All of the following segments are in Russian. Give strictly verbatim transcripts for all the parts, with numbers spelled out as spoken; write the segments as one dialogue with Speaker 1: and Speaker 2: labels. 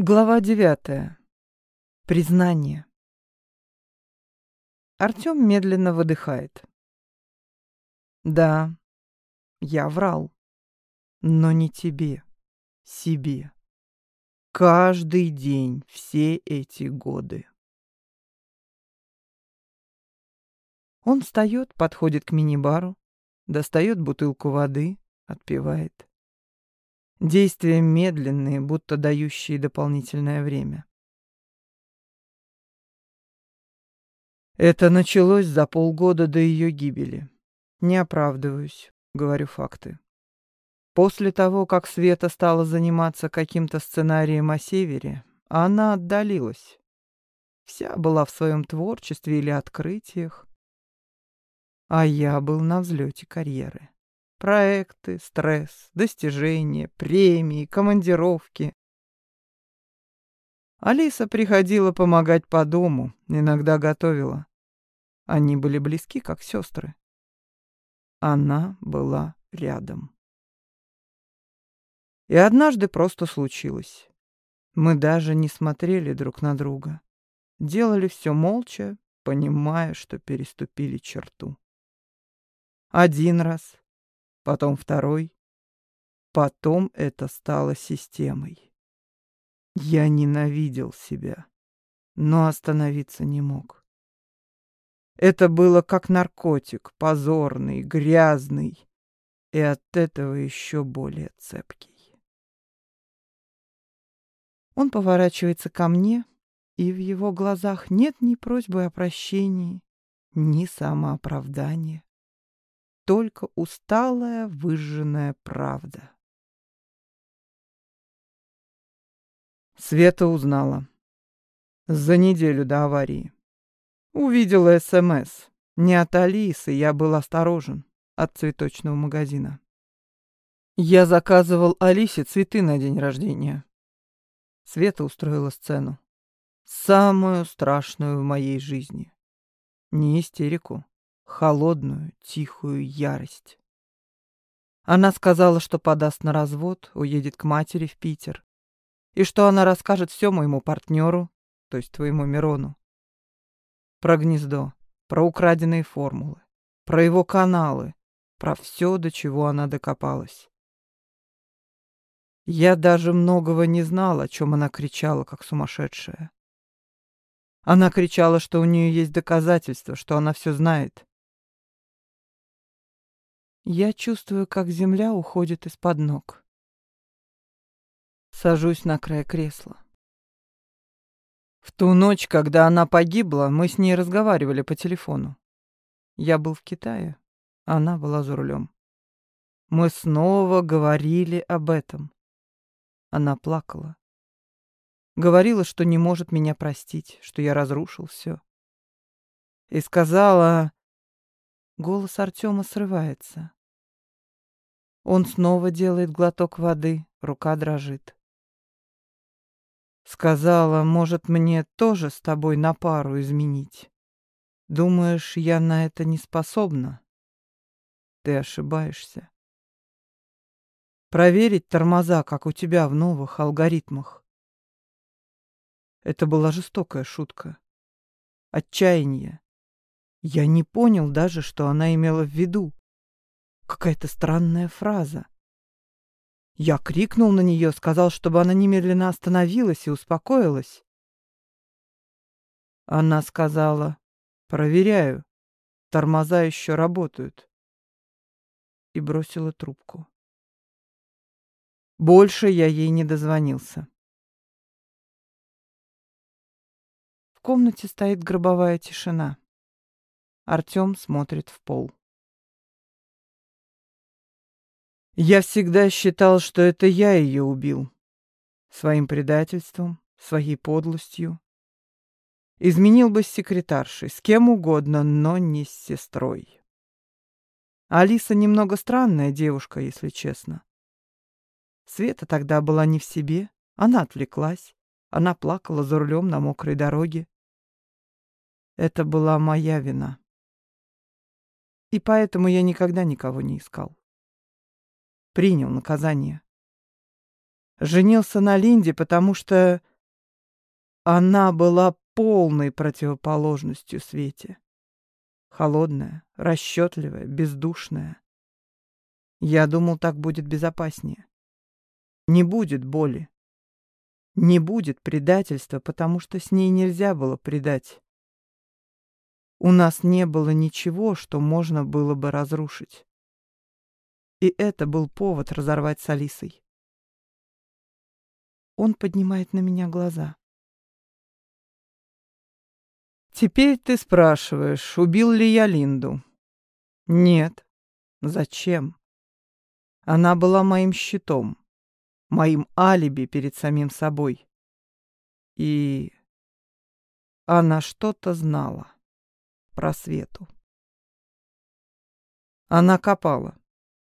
Speaker 1: Глава девятая. Признание. Артём медленно выдыхает. Да, я врал. Но не тебе, себе. Каждый день, все эти годы. Он встаёт, подходит к мини-бару, достаёт бутылку воды, отпивает. Действия медленные, будто дающие дополнительное время. Это началось за полгода до ее гибели. Не оправдываюсь, говорю факты. После того, как Света стала заниматься каким-то сценарием о Севере, она отдалилась. Вся была в своем творчестве или открытиях. А я был на взлете карьеры. Проекты, стресс, достижения, премии, командировки. Алиса приходила помогать по дому, иногда готовила. Они были близки, как сестры. Она была рядом. И однажды просто случилось. Мы даже не смотрели друг на друга. Делали все молча, понимая, что переступили черту. Один раз, потом второй, потом это стало системой. Я ненавидел себя, но остановиться не мог. Это было как наркотик, позорный, грязный и от этого еще более цепкий. Он поворачивается ко мне, и в его глазах нет ни просьбы о прощении, ни самооправдания. Только усталая, выжженная правда. Света узнала. За неделю до аварии. Увидела СМС. Не от Алисы, я был осторожен. От цветочного магазина. Я заказывал Алисе цветы на день рождения. Света устроила сцену. Самую страшную в моей жизни. Не истерику. Холодную, тихую ярость. Она сказала, что подаст на развод, уедет к матери в Питер. И что она расскажет все моему партнеру, то есть твоему Мирону. Про гнездо, про украденные формулы, про его каналы, про все, до чего она докопалась. Я даже многого не знал, о чем она кричала, как сумасшедшая. Она кричала, что у нее есть доказательства, что она все знает. Я чувствую, как земля уходит из-под ног. Сажусь на край кресла. В ту ночь, когда она погибла, мы с ней разговаривали по телефону. Я был в Китае, она была за рулем. Мы снова говорили об этом. Она плакала. Говорила, что не может меня простить, что я разрушил все. И сказала... Голос Артема срывается. Он снова делает глоток воды, рука дрожит. Сказала, может, мне тоже с тобой на пару изменить. Думаешь, я на это не способна? Ты ошибаешься. Проверить тормоза, как у тебя в новых алгоритмах. Это была жестокая шутка. Отчаяние. Я не понял даже, что она имела в виду. Какая-то странная фраза. Я крикнул на нее, сказал, чтобы она немедленно остановилась и успокоилась. Она сказала, проверяю, тормоза еще работают. И бросила трубку. Больше я ей не дозвонился. В комнате стоит гробовая тишина. Артем смотрит в пол. Я всегда считал, что это я ее убил. Своим предательством, своей подлостью. Изменил бы с секретаршей, с кем угодно, но не с сестрой. Алиса немного странная девушка, если честно. Света тогда была не в себе, она отвлеклась, она плакала за рулем на мокрой дороге. Это была моя вина. И поэтому я никогда никого не искал. Принял наказание. Женился на Линде, потому что Она была полной противоположностью Свете. Холодная, расчетливая, бездушная. Я думал, так будет безопаснее. Не будет боли. Не будет предательства, потому что с ней нельзя было предать. У нас не было ничего, что можно было бы разрушить. И это был повод разорвать с Алисой. Он поднимает на меня глаза. Теперь ты спрашиваешь, убил ли я Линду? Нет. Зачем? Она была моим щитом, моим алиби перед самим собой. И она что-то знала про Свету. Она копала.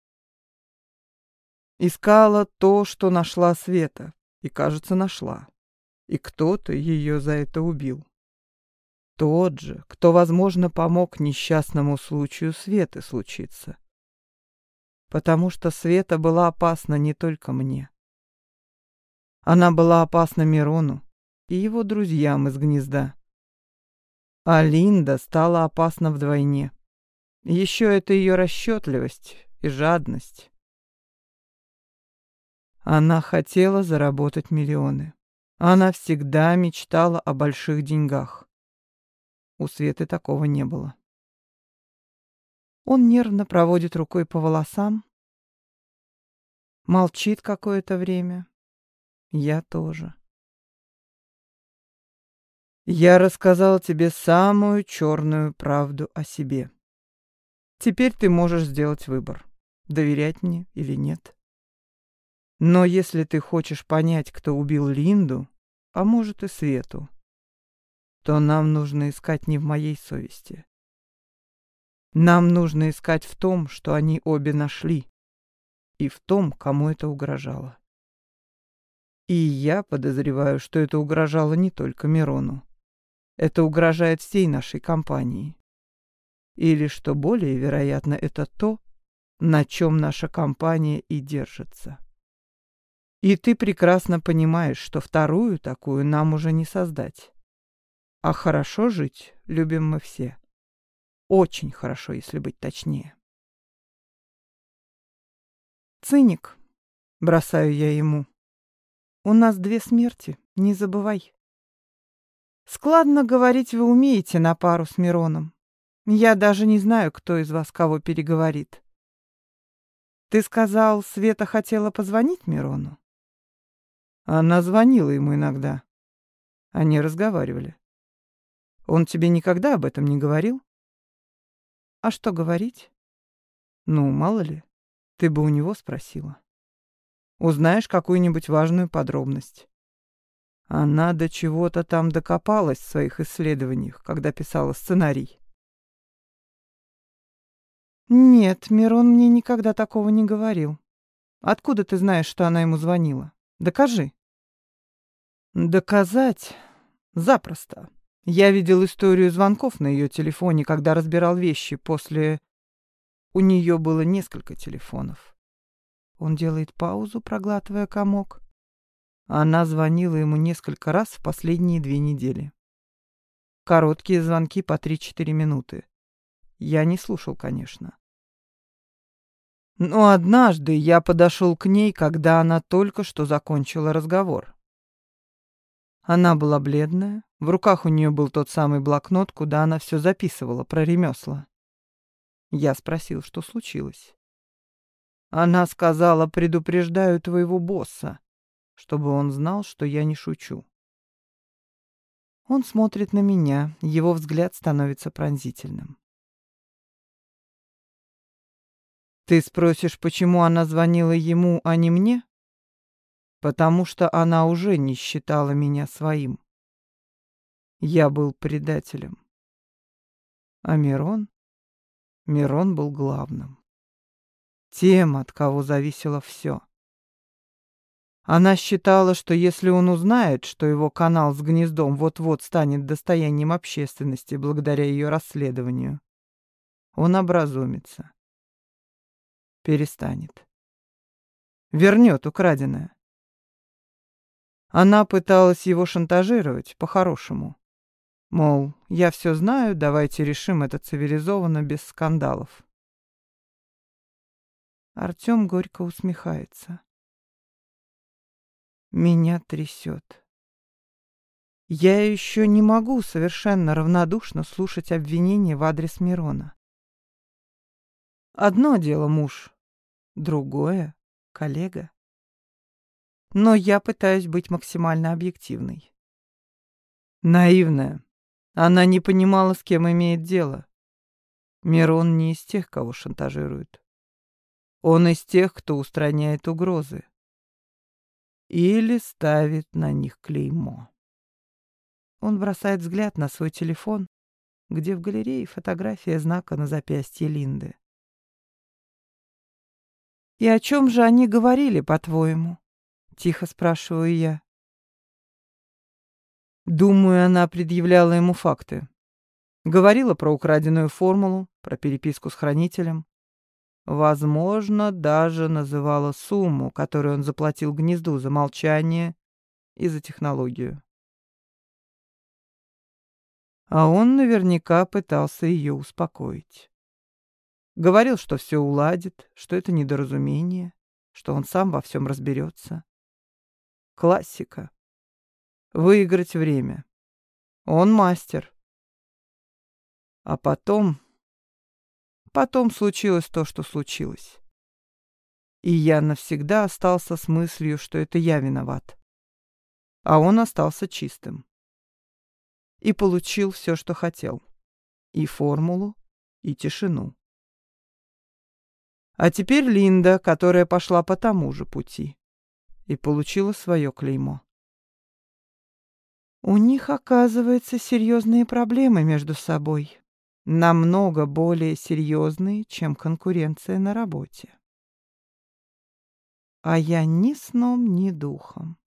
Speaker 1: Искала то, что нашла Света. И, кажется, нашла. И кто-то ее за это убил. Тот же, кто, возможно, помог несчастному случаю Светы случиться. Потому что Света была опасна не только мне. Она была опасна Мирону и его друзьям из гнезда. А Линда стала опасна вдвойне. Еще это ее расчетливость и жадность. Она хотела заработать миллионы. Она всегда мечтала о больших деньгах. У Светы такого не было. Он нервно проводит рукой по волосам. Молчит какое-то время. Я тоже. Я рассказал тебе самую черную правду о себе. Теперь ты можешь сделать выбор, доверять мне или нет. Но если ты хочешь понять, кто убил Линду, а может и Свету, то нам нужно искать не в моей совести. Нам нужно искать в том, что они обе нашли, и в том, кому это угрожало. И я подозреваю, что это угрожало не только Мирону. Это угрожает всей нашей компании. Или, что более вероятно, это то, на чем наша компания и держится. И ты прекрасно понимаешь, что вторую такую нам уже не создать. А хорошо жить любим мы все. Очень хорошо, если быть точнее. Циник, бросаю я ему. У нас две смерти, не забывай. Складно говорить вы умеете на пару с Мироном. Я даже не знаю, кто из вас кого переговорит. Ты сказал, Света хотела позвонить Мирону? Она звонила ему иногда. Они разговаривали. Он тебе никогда об этом не говорил? А что говорить? Ну, мало ли, ты бы у него спросила. Узнаешь какую-нибудь важную подробность. Она до чего-то там докопалась в своих исследованиях, когда писала сценарий. Нет, Мирон мне никогда такого не говорил. Откуда ты знаешь, что она ему звонила? Докажи. Доказать? Запросто. Я видел историю звонков на ее телефоне, когда разбирал вещи после... У нее было несколько телефонов. Он делает паузу, проглатывая комок. Она звонила ему несколько раз в последние две недели. Короткие звонки по три-четыре минуты. Я не слушал, конечно. Но однажды я подошел к ней, когда она только что закончила разговор. Она была бледная, в руках у нее был тот самый блокнот, куда она все записывала про ремесла. Я спросил, что случилось. Она сказала: предупреждаю твоего босса, чтобы он знал, что я не шучу. Он смотрит на меня, его взгляд становится пронзительным. Ты спросишь, почему она звонила ему, а не мне? Потому что она уже не считала меня своим. Я был предателем. А Мирон? Мирон был главным. Тем, от кого зависело все. Она считала, что если он узнает, что его канал с гнездом вот-вот станет достоянием общественности благодаря ее расследованию, он образумится. Перестанет. Вернет украденное. Она пыталась его шантажировать по-хорошему. Мол, я все знаю, давайте решим это цивилизованно, без скандалов. Артем горько усмехается. Меня трясет. Я еще не могу совершенно равнодушно слушать обвинения в адрес Мирона. Одно дело муж, другое — коллега. Но я пытаюсь быть максимально объективной. Наивная. Она не понимала, с кем имеет дело. Мирон не из тех, кого шантажируют. Он из тех, кто устраняет угрозы. Или ставит на них клеймо. Он бросает взгляд на свой телефон, где в галерее фотография знака на запястье Линды. «И о чем же они говорили, по-твоему?» — тихо спрашиваю я. Думаю, она предъявляла ему факты. Говорила про украденную формулу, про переписку с хранителем. Возможно, даже называла сумму, которую он заплатил гнезду за молчание и за технологию. А он наверняка пытался ее успокоить. Говорил, что все уладит, что это недоразумение, что он сам во всем разберется. Классика. Выиграть время. Он мастер. А потом... Потом случилось то, что случилось. И я навсегда остался с мыслью, что это я виноват. А он остался чистым. И получил все, что хотел. И формулу, и тишину. А теперь Линда, которая пошла по тому же пути. И получила свое клеймо. У них, оказывается, серьезные проблемы между собой. Намного более серьезные, чем конкуренция на работе. А я ни сном, ни духом.